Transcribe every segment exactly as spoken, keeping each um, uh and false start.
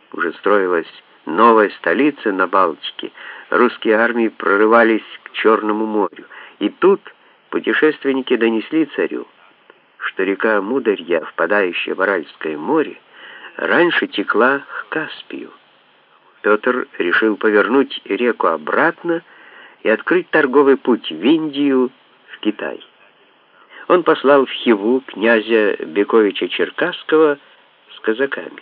Уже строилась новая столица на Балтике, русские армии прорывались к Черному морю. И тут путешественники донесли царю, что река Мударья, впадающая в Аральское море, раньше текла к Каспию. Петр решил повернуть реку обратно и открыть торговый путь в Индию, в Китай. Он послал в Хиву князя Бековича Черкасского с казаками.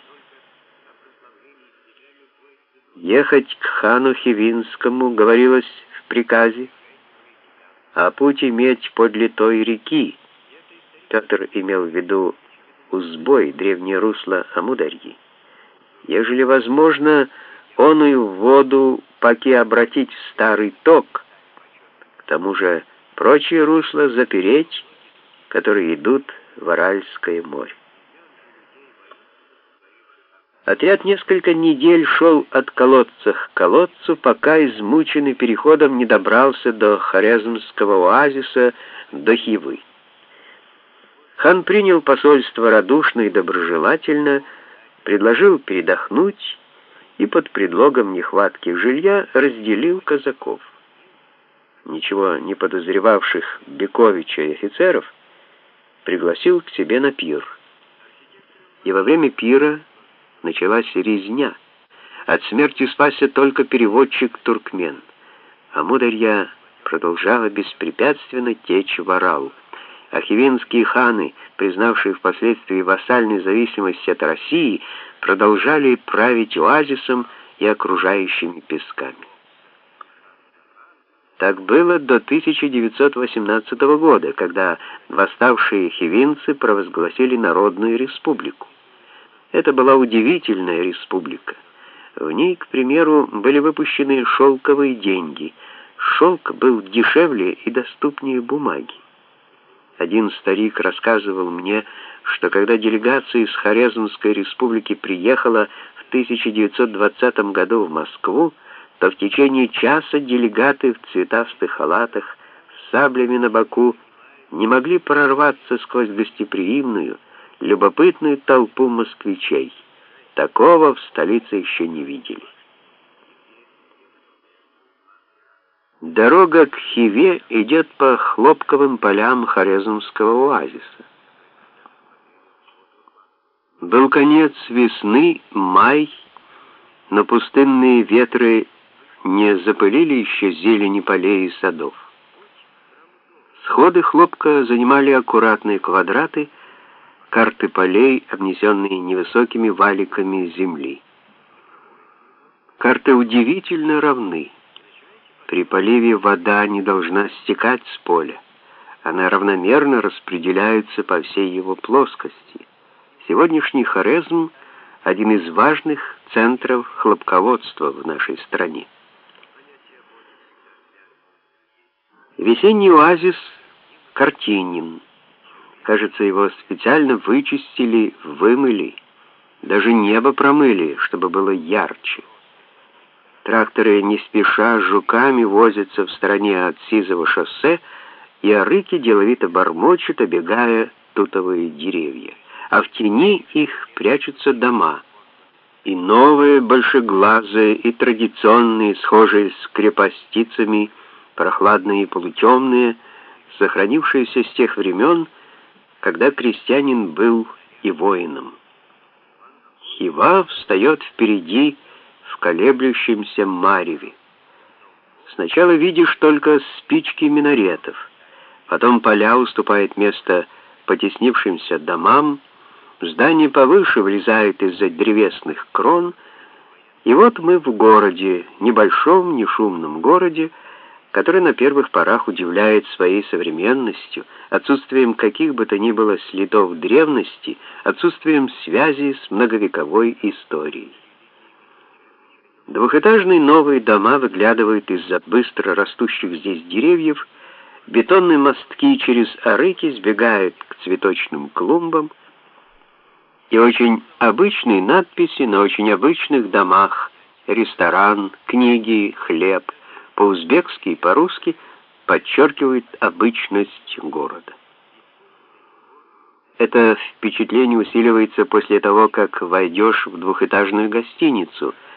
Ехать к хану Хивинскому говорилось в приказе, а путь иметь подле той реки. Петр имел в виду Узбой, древнее русло Амударьи. Ежели возможно, оную воду паки обратить в старый ток, к тому же прочие русла запереть, которые идут в Аральское море. Отряд несколько недель шел от колодца к колодцу, пока, измученный переходом, не добрался до Хорезмского оазиса, до Хивы. Хан принял посольство радушно и доброжелательно, предложил передохнуть и под предлогом нехватки жилья разделил казаков. Ничего не подозревавших Бековича и офицеров пригласил к себе на пир. И во время пира началась резня. От смерти спасся только переводчик-туркмен. Амударья продолжала беспрепятственно течь в Арал. А хивинские ханы, признавшие впоследствии вассальную зависимость от России, продолжали править оазисом и окружающими песками. Так было до тысяча девятьсот восемнадцатого года, когда восставшие хивинцы провозгласили Народную Республику. Это была удивительная республика. В ней, к примеру, были выпущены шелковые деньги. Шелк был дешевле и доступнее бумаги. Один старик рассказывал мне, что когда делегация из Хорезмской республики приехала в тысяча девятьсот двадцатом году в Москву, то в течение часа делегаты в цветастых халатах с саблями на боку не могли прорваться сквозь гостеприимную, любопытную толпу москвичей. Такого в столице еще не видели. Дорога к Хиве идет по хлопковым полям Хорезмского оазиса. Был конец весны, май, но пустынные ветры не запылили еще зелени полей и садов. Сходы хлопка занимали аккуратные квадраты, карты полей, обнесенные невысокими валиками земли. Карты удивительно равны. При поливе вода не должна стекать с поля. Она равномерно распределяется по всей его плоскости. Сегодняшний Хорезм — один из важных центров хлопководства в нашей стране. Весенний оазис картинен. Кажется, его специально вычистили, вымыли, даже небо промыли, чтобы было ярче. Тракторы не спеша жуками возятся в стороне от сизого шоссе, и арыки деловито бормочут, обегая тутовые деревья. А в тени их прячутся дома. И новые, большеглазые, и традиционные, схожие с крепостицами, прохладные и полутемные, сохранившиеся с тех времен, когда крестьянин был и воином. Хива встает впереди в колеблющемся мареве. Сначала видишь только спички минаретов, потом поля уступают место потеснившимся домам, здание повыше влезает из-за древесных крон, и вот мы в городе, небольшом, не шумном городе, который на первых порах удивляет своей современностью, отсутствием каких бы то ни было следов древности, отсутствием связи с многовековой историей. Двухэтажные новые дома выглядывают из-за быстро растущих здесь деревьев, бетонные мостки через арыки сбегают к цветочным клумбам, и очень обычные надписи на очень обычных домах: ресторан, книги, хлеб, по-узбекски и по-русски подчеркивают обычность города. Это впечатление усиливается после того, как войдешь в двухэтажную гостиницу,